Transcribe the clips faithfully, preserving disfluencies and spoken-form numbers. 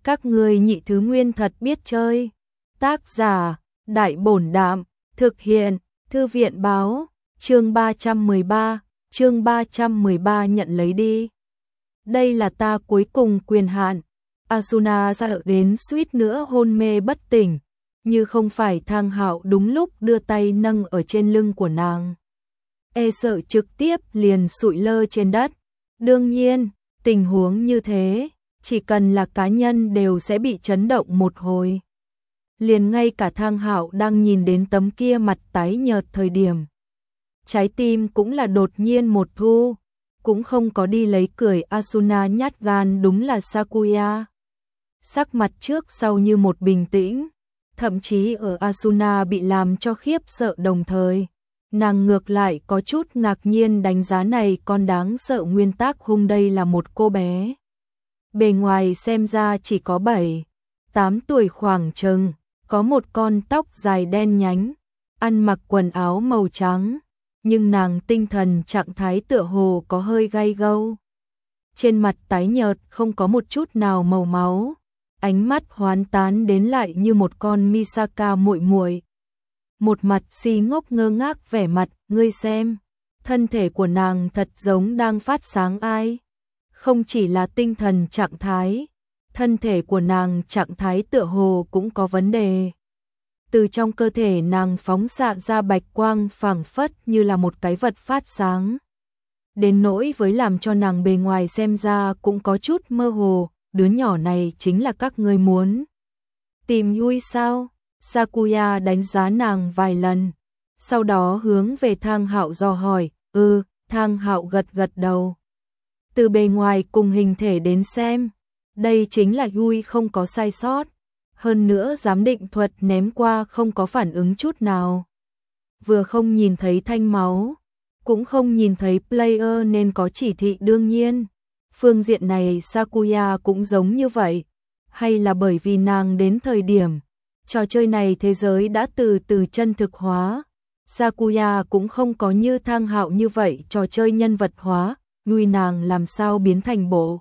Các ngươi nhị thứ nguyên thật biết chơi. Tác giả, Đại Bổn Đạm, thực hiện, Thư viện Báo, chương ba trăm mười ba, chương ba trăm mười ba nhận lấy đi. Đây là ta cuối cùng quyền hạn. Asuna sợ đến suýt nữa hôn mê bất tỉnh, như không phải Thang Hạo đúng lúc đưa tay nâng ở trên lưng của nàng. E sợ trực tiếp liền sụi lơ trên đất. Đương nhiên, tình huống như thế, chỉ cần là cá nhân đều sẽ bị chấn động một hồi. Liền ngay cả Thang Hạo đang nhìn đến tấm kia mặt tái nhợt thời điểm, trái tim cũng là đột nhiên một thu, cũng không có đi lấy cười. Asuna nhát gan đúng là Sakuya. Sắc mặt trước sau như một bình tĩnh, thậm chí ở Asuna bị làm cho khiếp sợ đồng thời, nàng ngược lại có chút ngạc nhiên đánh giá này con đáng sợ nguyên tác hung đây là một cô bé. Bề ngoài xem ra chỉ có bảy, tám tuổi khoảng chừng, có một con tóc dài đen nhánh, ăn mặc quần áo màu trắng, nhưng nàng tinh thần trạng thái tựa hồ có hơi gay gâu. Trên mặt tái nhợt không có một chút nào màu máu, ánh mắt hoán tán đến lại như một con Misaka muội muội. Một mặt si ngốc ngơ ngác vẻ mặt, ngươi xem, thân thể của nàng thật giống đang phát sáng ai. Không chỉ là tinh thần trạng thái, thân thể của nàng trạng thái tựa hồ cũng có vấn đề. Từ trong cơ thể nàng phóng xạ ra bạch quang phảng phất như là một cái vật phát sáng. Đến nỗi với làm cho nàng bề ngoài xem ra cũng có chút mơ hồ, đứa nhỏ này chính là các ngươi muốn tìm Yui sao? Sakuya đánh giá nàng vài lần, sau đó hướng về Thang Hạo dò hỏi. Ừ, Thang Hạo gật gật đầu. Từ bề ngoài cùng hình thể đến xem, đây chính là Yui không có sai sót. Hơn nữa giám định thuật ném qua không có phản ứng chút nào. Vừa không nhìn thấy thanh máu, cũng không nhìn thấy player nên có chỉ thị đương nhiên. Phương diện này Sakuya cũng giống như vậy. Hay là bởi vì nàng đến thời điểm trò chơi này thế giới đã từ từ chân thực hóa. Sakuya cũng không có như Thang Hạo như vậy trò chơi nhân vật hóa. Nuôi nàng làm sao biến thành bộ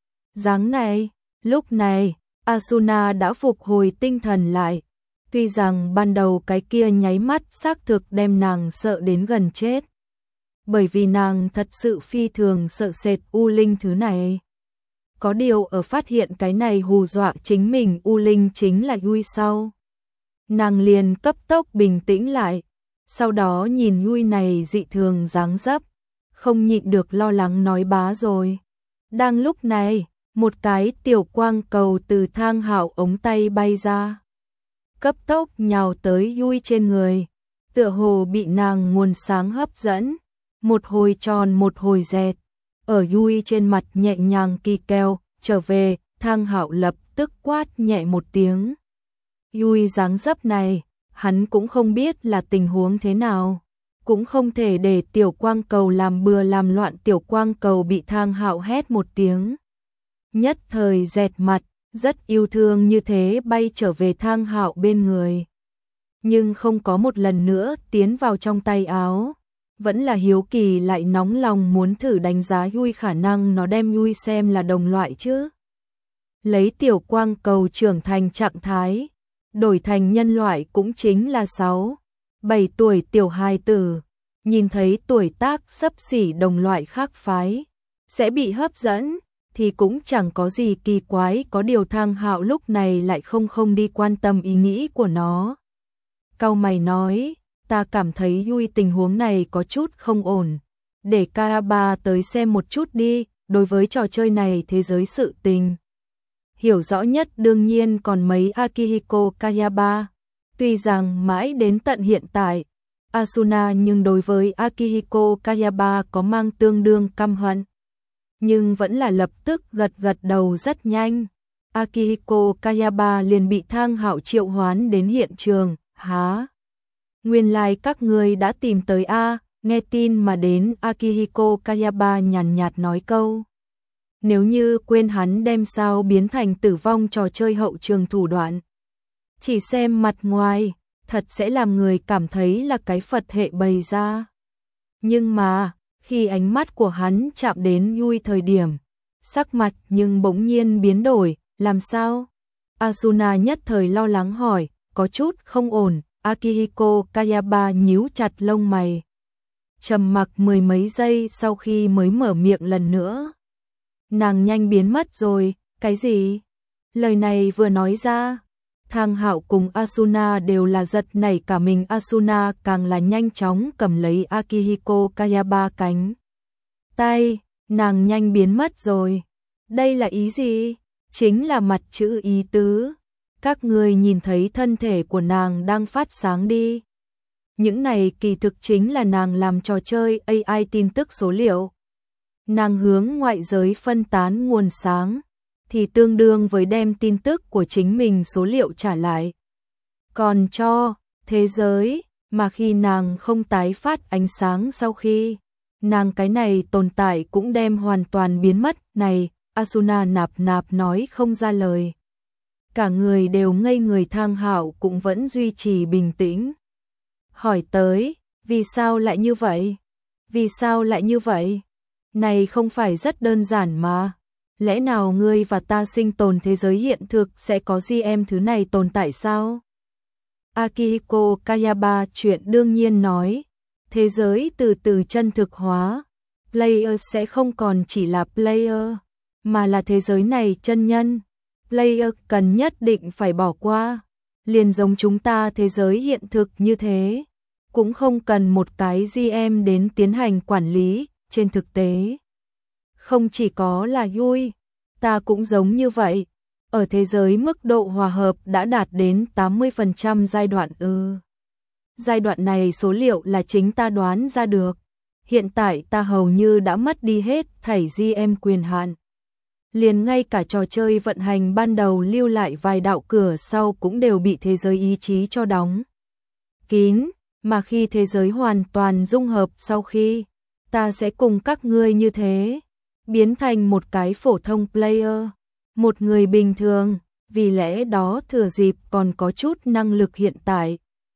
dáng này. Lúc này Asuna đã phục hồi tinh thần lại. Tuy rằng ban đầu cái kia nháy mắt xác thực đem nàng sợ đến gần chết, bởi vì nàng thật sự phi thường sợ sệt U Linh thứ này. Có điều ở phát hiện cái này hù dọa chính mình U Linh chính là Yui sau, nàng liền cấp tốc bình tĩnh lại. Sau đó nhìn Yui này dị thường dáng dấp, không nhịn được lo lắng nói bá rồi. Đang lúc này, một cái tiểu quang cầu từ Thang Hạo ống tay bay ra, cấp tốc nhào tới Yui trên người, tựa hồ bị nàng nguồn sáng hấp dẫn. Một hồi tròn một hồi dẹt, ở Yui trên mặt nhẹ nhàng kỳ keo, trở về. Thang Hạo lập tức quát nhẹ một tiếng. Yui dáng dấp này, hắn cũng không biết là tình huống thế nào, cũng không thể để tiểu quang cầu làm bừa làm loạn. Tiểu quang cầu bị Thang Hạo hét một tiếng, nhất thời dẹt mặt, rất yêu thương như thế bay trở về Thang Hạo bên người, nhưng không có một lần nữa tiến vào trong tay áo. Vẫn là hiếu kỳ lại nóng lòng muốn thử đánh giá Yui, khả năng nó đem Yui xem là đồng loại chứ. Lấy tiểu quang cầu trưởng thành trạng thái, đổi thành nhân loại cũng chính là sáu, bảy tuổi tiểu hài tử, nhìn thấy tuổi tác xấp xỉ đồng loại khác phái, sẽ bị hấp dẫn, thì cũng chẳng có gì kỳ quái. Có điều Thang Hạo lúc này lại không không đi quan tâm ý nghĩ của nó. Cau mày nói, ta cảm thấy Yui tình huống này có chút không ổn, để Kayaba tới xem một chút đi. Đối với trò chơi này thế giới sự tình hiểu rõ nhất đương nhiên còn mấy Akihiko Kayaba. Tuy rằng mãi đến tận hiện tại Asuna nhưng đối với Akihiko Kayaba có mang tương đương căm hận, nhưng vẫn là lập tức gật gật đầu rất nhanh. Akihiko Kayaba liền bị Thang Hạo triệu hoán đến hiện trường. Há, nguyên lai like các ngươi đã tìm tới a. Nghe tin mà đến. Akihiko Kayaba nhàn nhạt nói câu. Nếu như quên hắn đem sao biến thành tử vong trò chơi hậu trường thủ đoạn, chỉ xem mặt ngoài thật sẽ làm người cảm thấy là cái Phật hệ bày ra. Nhưng mà khi ánh mắt của hắn chạm đến Yui thời điểm, sắc mặt nhưng bỗng nhiên biến đổi, Làm sao? Asuna nhất thời lo lắng hỏi, có chút không ổn. Akihiko Kayaba nhíu chặt lông mày. Trầm mặc mười mấy giây sau khi mới mở miệng lần nữa. Nàng nhanh biến mất rồi, cái gì? Lời này vừa nói ra, Thang Hạo cùng Asuna đều là giật nảy cả mình. Asuna càng là nhanh chóng cầm lấy Akihiko Kayaba cánh tay, nàng nhanh biến mất rồi. Đây là ý gì? Chính là mặt chữ ý tứ. Các người nhìn thấy thân thể của nàng đang phát sáng đi. Những này kỳ thực chính là nàng làm trò chơi a i tin tức số liệu. Nàng hướng ngoại giới phân tán nguồn sáng, thì tương đương với đem tin tức của chính mình số liệu trả lại. Còn cho thế giới, mà khi nàng không tái phát ánh sáng sau khi, nàng cái này tồn tại cũng đem hoàn toàn biến mất. Này, Asuna nạp nạp nói không ra lời. Cả người đều ngây người. Thang Hạo cũng vẫn duy trì bình tĩnh. Hỏi tới, vì sao lại như vậy? Vì sao lại như vậy? Này không phải rất đơn giản mà. Lẽ nào ngươi và ta sinh tồn thế giới hiện thực sẽ có giê em thứ này tồn tại sao? Akihiko Kayaba chuyện đương nhiên nói. Thế giới từ từ chân thực hóa. Player sẽ không còn chỉ là player, mà là thế giới này chân nhân. Player cần nhất định phải bỏ qua. Liền giống chúng ta thế giới hiện thực như thế. Cũng không cần một cái giê em đến tiến hành quản lý. Trên thực tế, không chỉ có là Yui, ta cũng giống như vậy. Ở thế giới mức độ hòa hợp đã đạt đến tám mươi phần trăm giai đoạn ư. Giai đoạn này số liệu là chính ta đoán ra được. Hiện tại ta hầu như đã mất đi hết thảy giê em quyền hạn. Liền ngay cả trò chơi vận hành ban đầu lưu lại vài đạo cửa sau cũng đều bị thế giới ý chí cho đóng kín. Mà khi thế giới hoàn toàn dung hợp sau khi, ta sẽ cùng các ngươi như thế, biến thành một cái phổ thông player, một người bình thường. Vì lẽ đó thừa dịp còn có chút năng lực hiện tại,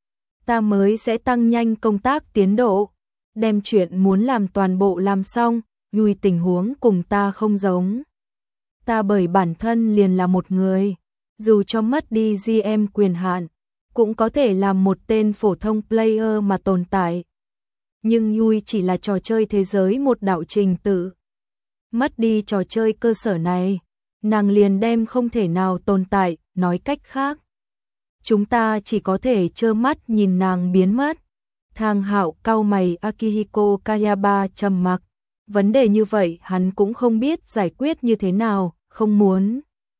ta mới sẽ tăng nhanh công tác tiến độ, đem chuyện muốn làm toàn bộ làm xong. Yui tình huống cùng ta không giống. Ta bởi bản thân liền là một người, dù cho mất đi giê em quyền hạn, cũng có thể làm một tên phổ thông player mà tồn tại. Nhưng Yui chỉ là trò chơi thế giới một đạo trình tự. Mất đi trò chơi cơ sở này, nàng liền đem không thể nào tồn tại. Nói cách khác, chúng ta chỉ có thể trơ mắt nhìn nàng biến mất. Thang Hạo cau mày. Akihiko Kayaba trầm mặc. Vấn đề như vậy hắn cũng không biết giải quyết như thế nào. Không muốn.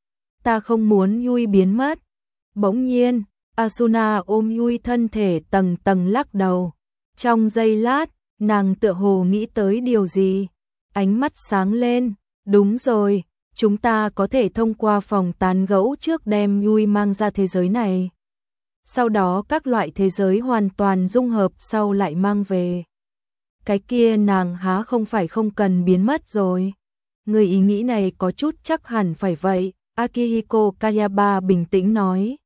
Ta không muốn Yui biến mất. Bỗng nhiên, Asuna ôm Yui thân thể tầng tầng lắc đầu. Trong giây lát, nàng tựa hồ nghĩ tới điều gì. Ánh mắt sáng lên. Đúng rồi, chúng ta có thể thông qua phòng tán gẫu trước đem Yui mang ra thế giới này. Sau đó các loại thế giới hoàn toàn dung hợp sau lại mang về. Cái kia nàng há không phải không cần biến mất rồi. Người ý nghĩ này có chút chắc hẳn phải vậy. Akihiko Kayaba bình tĩnh nói.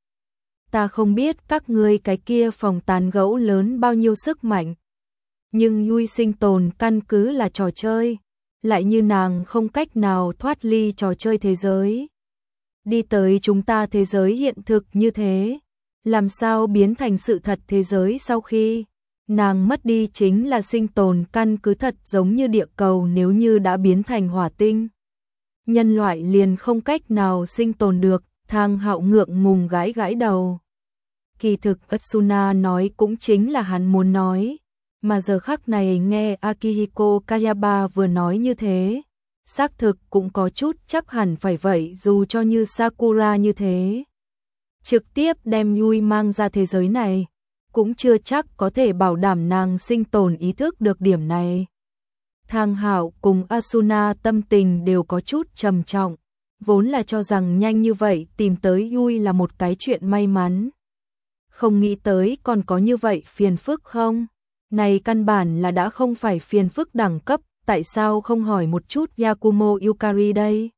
Ta không biết các ngươi cái kia phòng tán gẫu lớn bao nhiêu sức mạnh. Nhưng Yui sinh tồn căn cứ là trò chơi. Lại như nàng không cách nào thoát ly trò chơi thế giới. Đi tới chúng ta thế giới hiện thực như thế. Làm sao biến thành sự thật thế giới sau khi nàng mất đi chính là sinh tồn căn cứ thật giống như địa cầu nếu như đã biến thành hỏa tinh. Nhân loại liền không cách nào sinh tồn được. Thang Hạo ngượng ngùng gãi gãi đầu. Kỳ thực Asuna nói cũng chính là hắn muốn nói. Mà giờ khắc này nghe Akihiko Kayaba vừa nói như thế, xác thực cũng có chút chắc hẳn phải vậy. Dù cho như Sakura như thế, trực tiếp đem Yui mang ra thế giới này, cũng chưa chắc có thể bảo đảm nàng sinh tồn. Ý thức được điểm này, Thang Hạo cùng Asuna tâm tình đều có chút trầm trọng. Vốn là cho rằng nhanh như vậy tìm tới Yui là một cái chuyện may mắn, không nghĩ tới còn có như vậy phiền phức không. Này căn bản là đã không phải phiền phức đẳng cấp. Tại sao không hỏi một chút Yakumo Yukari đây?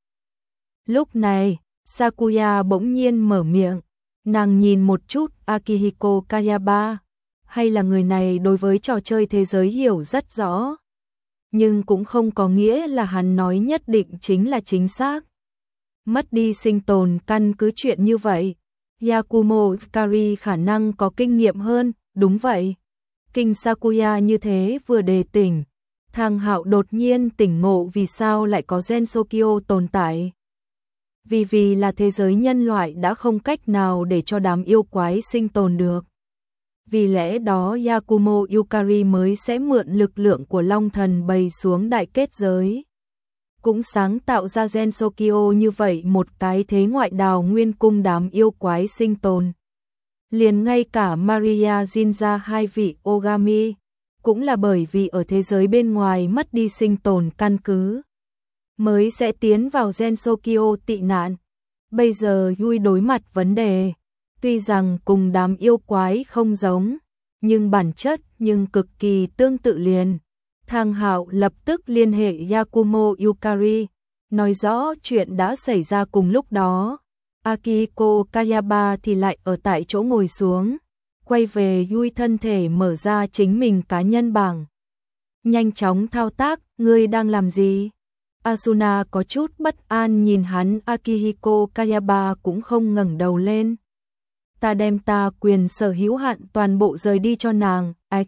Lúc này Sakuya bỗng nhiên mở miệng. Nàng nhìn một chút Akihiko Kayaba. Hay là người này đối với trò chơi thế giới hiểu rất rõ, nhưng cũng không có nghĩa là hắn nói nhất định chính là chính xác. mất đi sinh tồn căn cứ chuyện như vậy. Yakumo Ikari khả năng có kinh nghiệm hơn, đúng vậy. Kinh Sakuya như thế vừa đề tỉnh. Thang Hạo đột nhiên tỉnh ngộ vì sao lại có Gensokyo tồn tại. Vì vì là thế giới nhân loại đã không cách nào để cho đám yêu quái sinh tồn được. Vì lẽ đó Yakumo Yukari mới sẽ mượn lực lượng của Long Thần bày xuống đại kết giới. Cũng sáng tạo ra Gensokyo như vậy một cái thế ngoại đào nguyên cung đám yêu quái sinh tồn. Liền ngay cả Maria Jinja hai vị Ogami, cũng là bởi vì ở thế giới bên ngoài mất đi sinh tồn căn cứ, mới sẽ tiến vào Gensokyo tị nạn. Bây giờ Yui đối mặt vấn đề, tuy rằng cùng đám yêu quái không giống, nhưng bản chất nhưng cực kỳ tương tự liền. Thang Hạo lập tức liên hệ Yakumo Yukari, nói rõ chuyện đã xảy ra cùng lúc đó. Akihiko Kayaba thì lại ở tại chỗ ngồi xuống, quay về Yui thân thể mở ra chính mình cá nhân bảng. Nhanh chóng thao tác, ngươi đang làm gì? Asuna có chút bất an nhìn hắn, Akihiko Kayaba cũng không ngẩng đầu lên. Ta đem ta quyền sở hữu hạn toàn bộ rời đi cho nàng, ạch.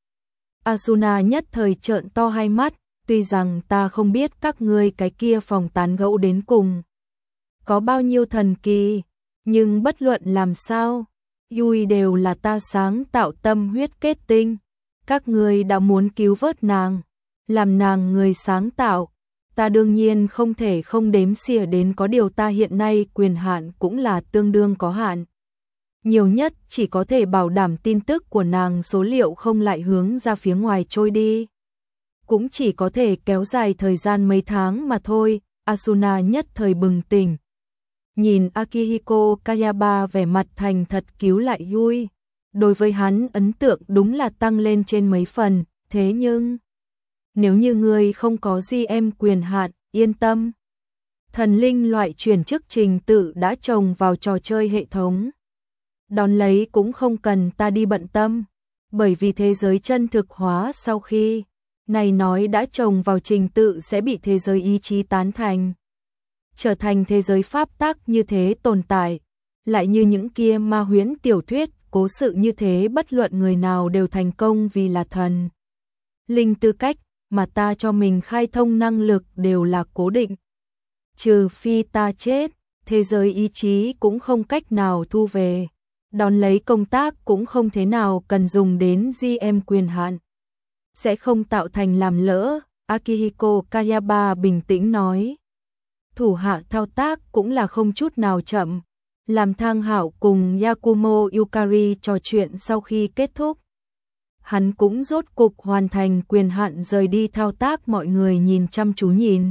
Asuna nhất thời trợn to hai mắt, tuy rằng ta không biết các ngươi cái kia phòng tán gẫu đến cùng có bao nhiêu thần kỳ, nhưng bất luận làm sao, Yui đều là ta sáng tạo tâm huyết kết tinh. Các ngươi đã muốn cứu vớt nàng, làm nàng người sáng tạo, ta đương nhiên không thể không đếm xỉa đến, có điều ta hiện nay quyền hạn cũng là tương đương có hạn. Nhiều nhất chỉ có thể bảo đảm tin tức của nàng số liệu không lại hướng ra phía ngoài trôi đi. Cũng chỉ có thể kéo dài thời gian mấy tháng mà thôi. Asuna nhất thời bừng tỉnh. Nhìn Akihiko Kayaba vẻ mặt thành thật cứu lại Yui. Đối với hắn ấn tượng đúng là tăng lên trên mấy phần. Thế nhưng, nếu như ngươi không có giê em quyền hạn, yên tâm. Thần linh loại chuyển chức trình tự đã trồng vào trò chơi hệ thống. Đón lấy cũng không cần ta đi bận tâm, bởi vì thế giới chân thực hóa sau khi này nói đã trồng vào trình tự sẽ bị thế giới ý chí tán thành, trở thành thế giới pháp tắc như thế tồn tại, lại như những kia ma huyễn tiểu thuyết, cố sự như thế, bất luận người nào đều thành công vì là thần linh tư cách mà ta cho mình khai thông năng lực đều là cố định. Trừ phi ta chết, thế giới ý chí cũng không cách nào thu về. Đón lấy công tác cũng không thế nào cần dùng đến giê em quyền hạn, sẽ không tạo thành làm lỡ. Akihiko Kayaba bình tĩnh nói. Thủ hạ thao tác cũng là không chút nào chậm. Làm Thang Hạo cùng Yakumo Yukari trò chuyện sau khi kết thúc, hắn cũng rốt cục hoàn thành quyền hạn rời đi thao tác. Mọi người nhìn chăm chú nhìn.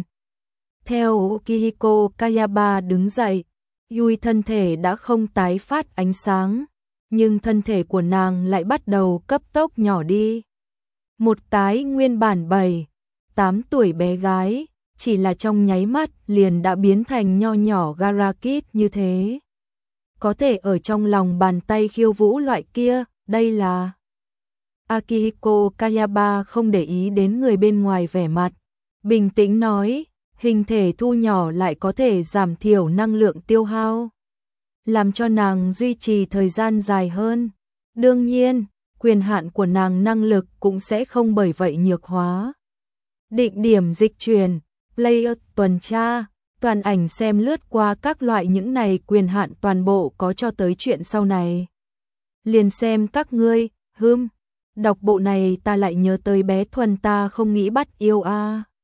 Theo Akihiko Kayaba đứng dậy, Yui thân thể đã không tái phát ánh sáng, nhưng thân thể của nàng lại bắt đầu cấp tốc nhỏ đi. Một cái nguyên bản bảy, tám tuổi bé gái, chỉ là trong nháy mắt liền đã biến thành nho nhỏ Garakid như thế. Có thể ở trong lòng bàn tay khiêu vũ loại kia, đây là... Akihiko Kayaba không để ý đến người bên ngoài vẻ mặt, bình tĩnh nói, hình thể thu nhỏ lại có thể giảm thiểu năng lượng tiêu hao, làm cho nàng duy trì thời gian dài hơn. Đương nhiên, quyền hạn của nàng năng lực cũng sẽ không bởi vậy nhược hóa. Định điểm dịch chuyển, player tuần tra, toàn ảnh xem lướt qua các loại những này quyền hạn toàn bộ có cho tới chuyện sau này. Liền xem các ngươi, hưm, đọc bộ này ta lại nhớ tới bé Thuần ta không nghĩ bắt yêu a. À.